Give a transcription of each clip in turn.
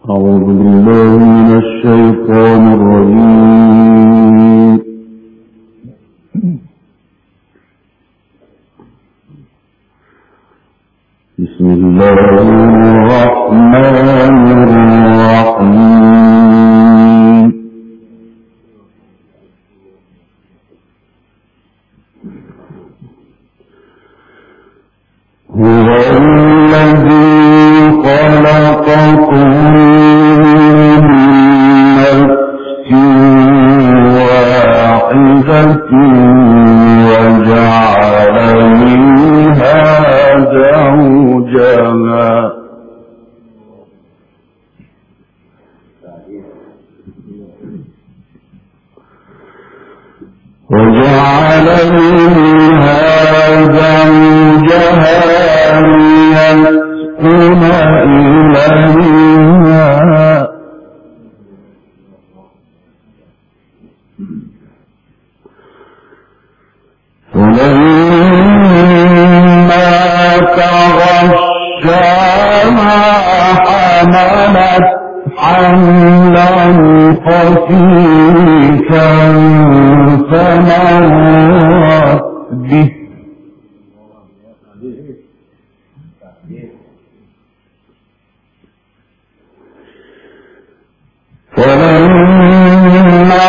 أعوذ بالله من الشيطان الرجيم. بسم الله الرحمن الرحيم. هو الذي خلقكم وجعل منها زوجها ليسكن إليها فلما تغشاها حملت حملا خفيفا فمرت به فلما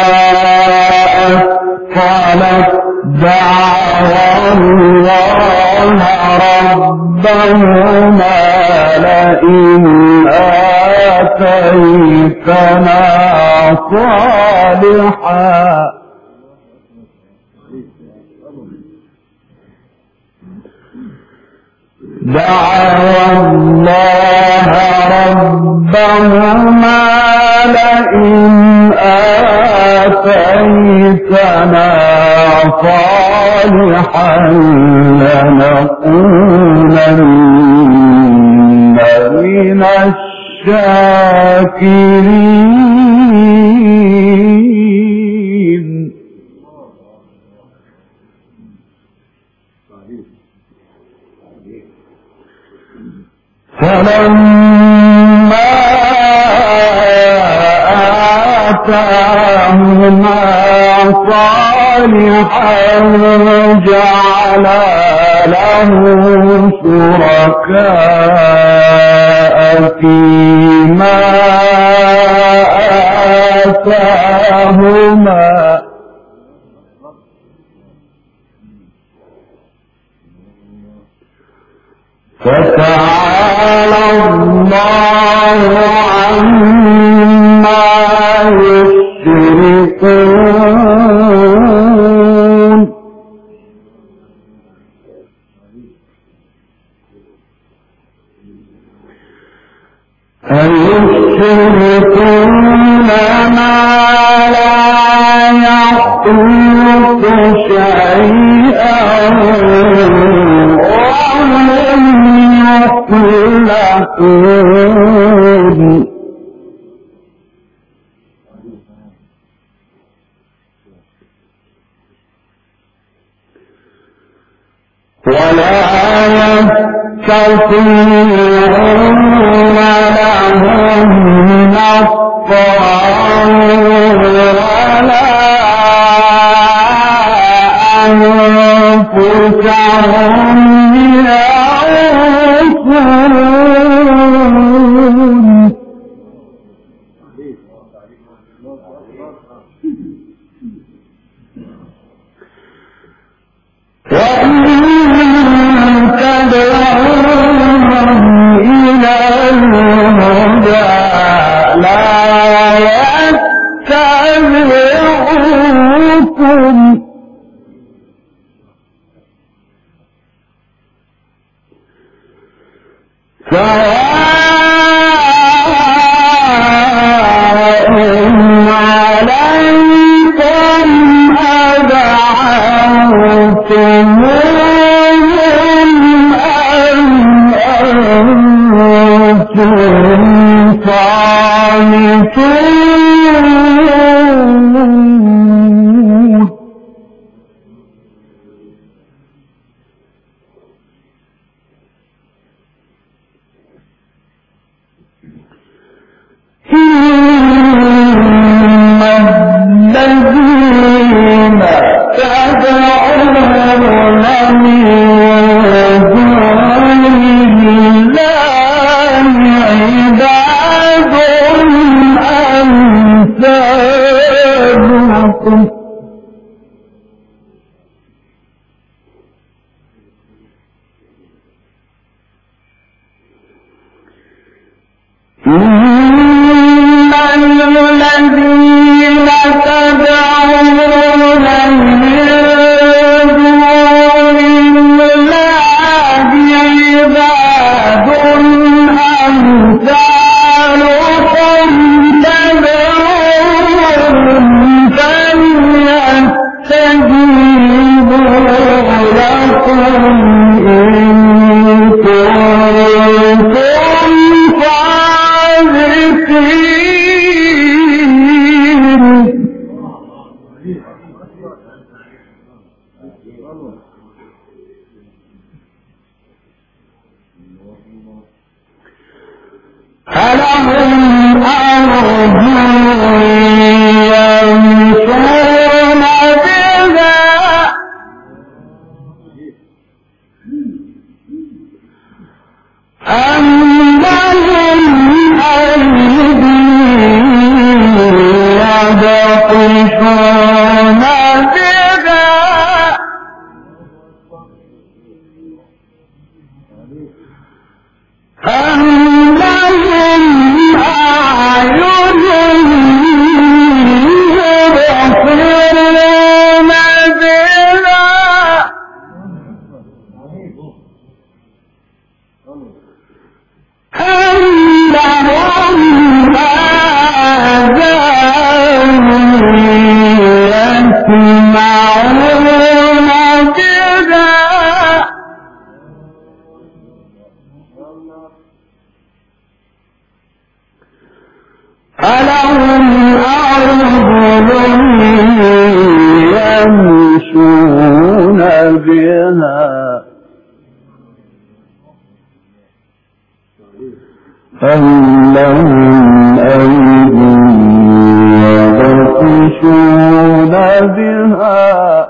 أثقلت دعوا الله ربهما لئن آتيتنا صالحا دعوا الله ربهما لئن آتيتنا صالحا لنكونن من الشاكرين. فلما آتاهما صالحا جعل له شركاء فيما آتاهما فتعالى الله عما يشركون. أيشركون ما لا يخلق شيئا وهم يخلقون. ولا يستطيعون لهم نصرا ولا أنفسهم ينصرون. وإن تدعوهم إلى الهدى لا يتبعوكم سواء عليكم أدعوتموهم أم أنتم صامتون. الذين تدعون من دون الله عباد أمثالكم إن الذين تدعون من دون الله عباد أمثالكم تدعوهم فليستجيبوا لكم إن كنتم فلهم أرجل يمشون بها أم لهم أيدي يبطشون بها أم لهم أعين يبصرون بها أم لهم آذان يسمعون بها ألهم أرجل يمشون بها أم لهم أيدي يبطشون بها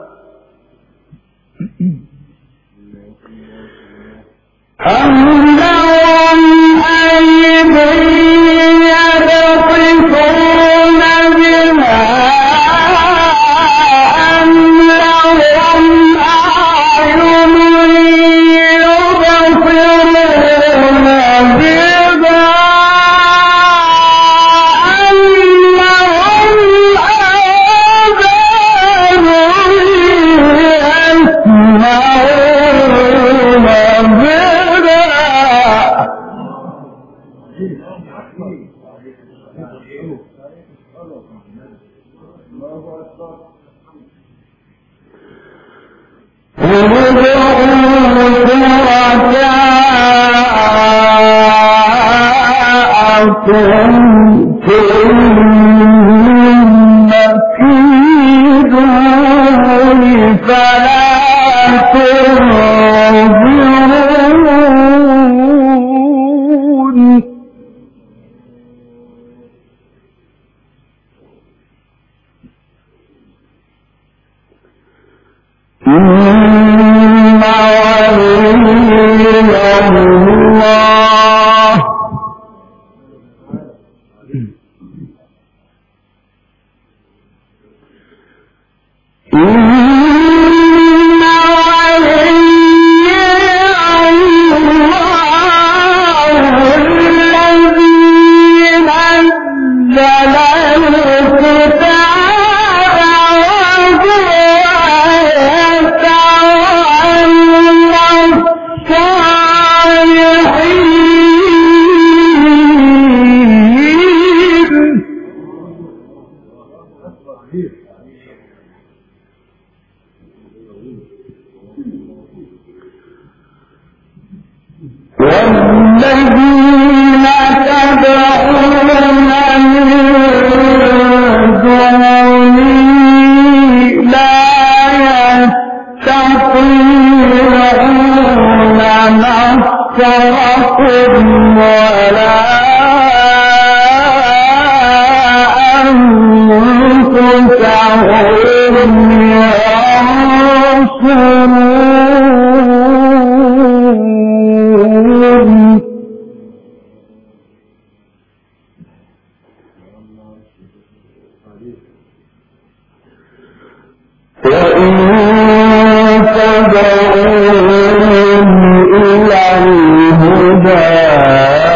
أم لهم أيدي يبطشون بها أم لهم أعين يبصرون بها أم لهم آذان يسمعون بها ثم كيدوني فلا تنظرون إن ولي الله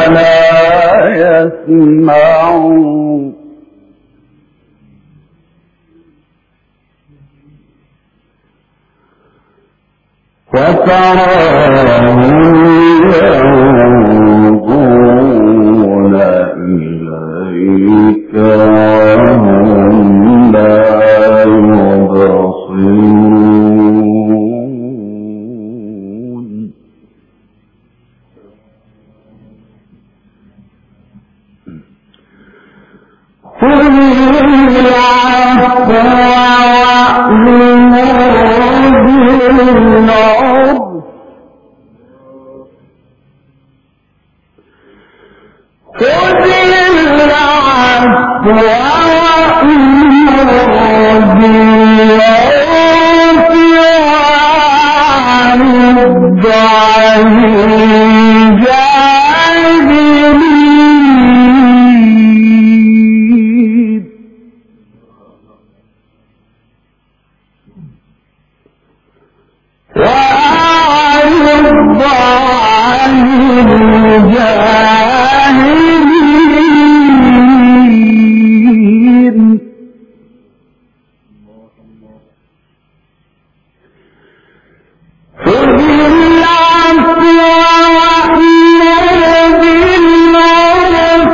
فلا يسمعون وتراهم ينظرون إليك وهم لا يبصرون خذ العفو وأمر بالعرف خذ العفو وأمر بالعرف وأعرض عن الجاهلين وأعرض عن الجاهلين خذ العفو وأمر بالعرف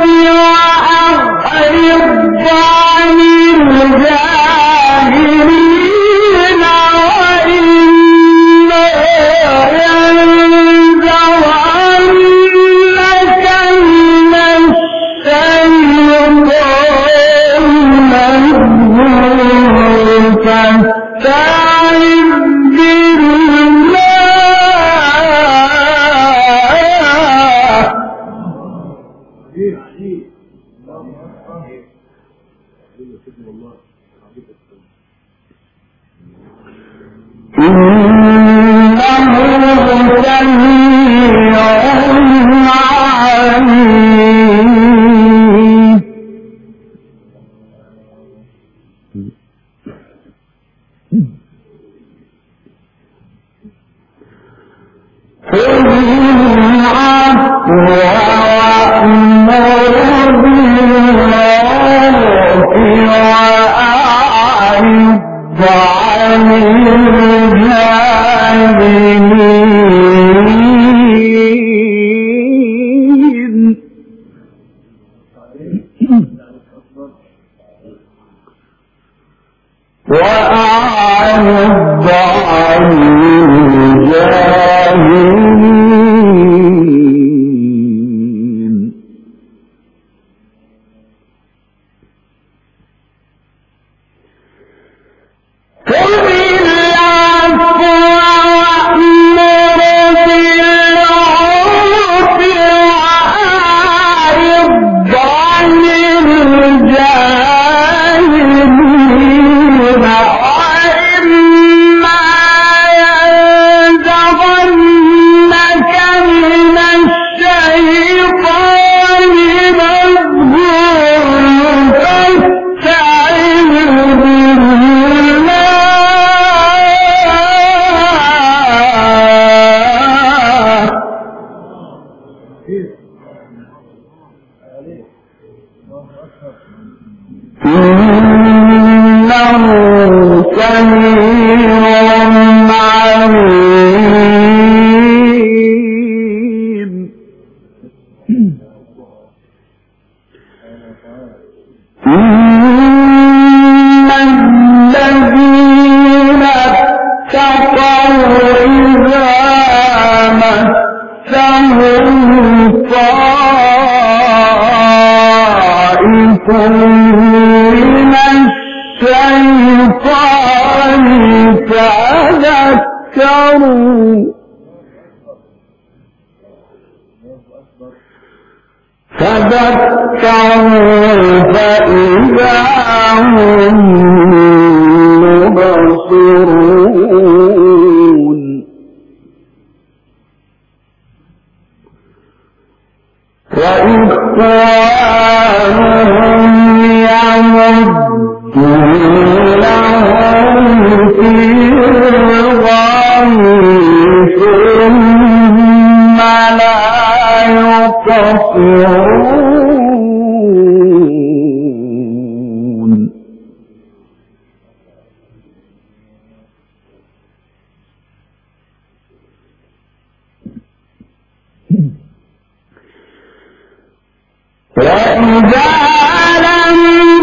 وأعرض عن الجاهلين فذكروا فإذا هم مبصرون وإخوانهم يمدونهم في الغي ثم لا يقبلون ينتصرون وإذا لم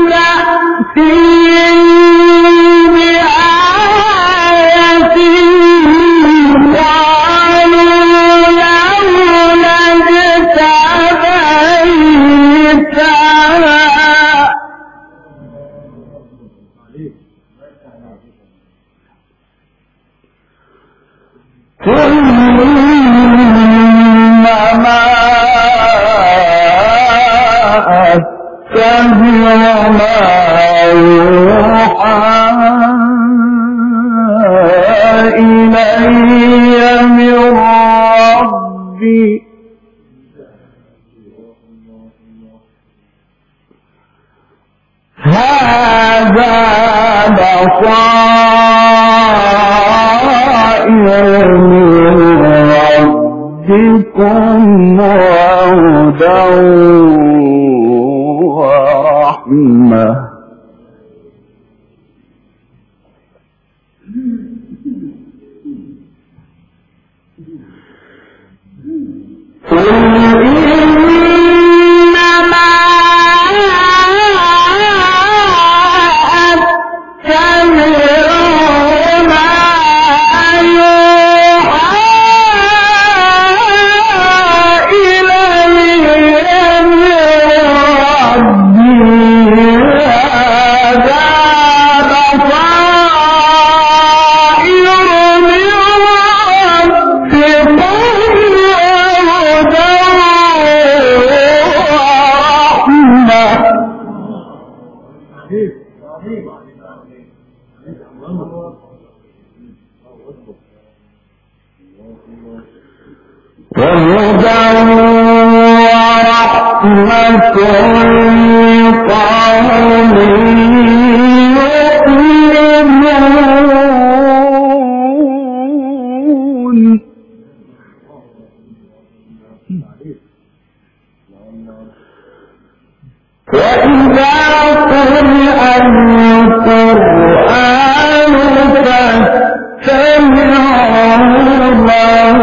تأتهم بآية قالوا لولا اجتبيتها قل إنما أتبع ما يوحى إلي من ربي هذا بصائر من ربكم وهدى ورحمة قل إنما أتبع ما يوحى إلي من ربي هذا بصائر من ربكم وهدى ورحمة لقوم يؤمنون وإذا قرئ القرآن فاستمعوا له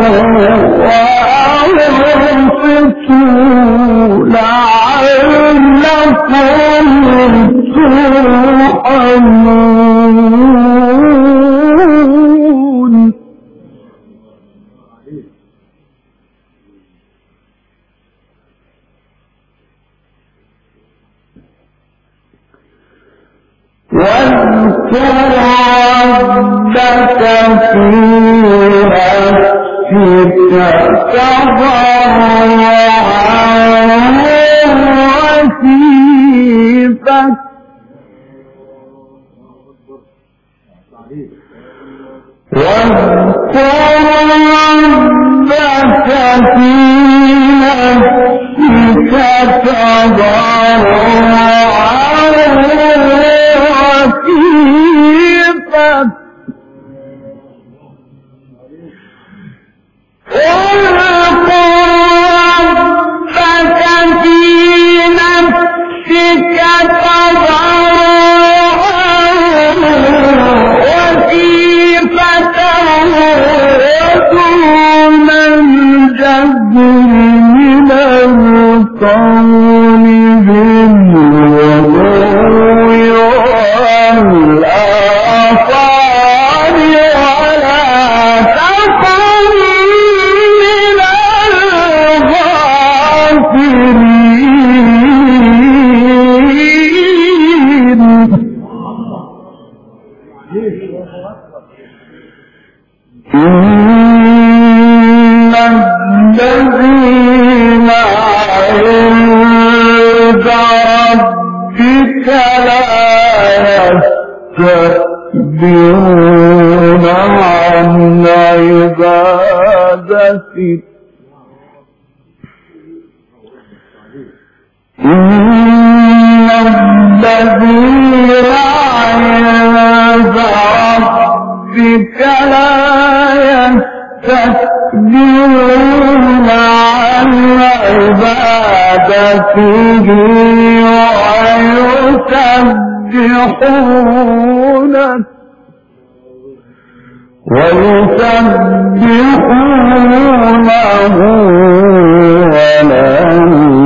وأنصتوا لعلكم ترحمون واذكر ربك في نفسك تضرعا وخيفة واذكر ربك في نفسك تضرعا وخيفة الذين عند ربك لا يستكبرون عن عبادته إن الذين عند ربك لا يستكبرون عن عبادته عبادته ويسبحونه ولا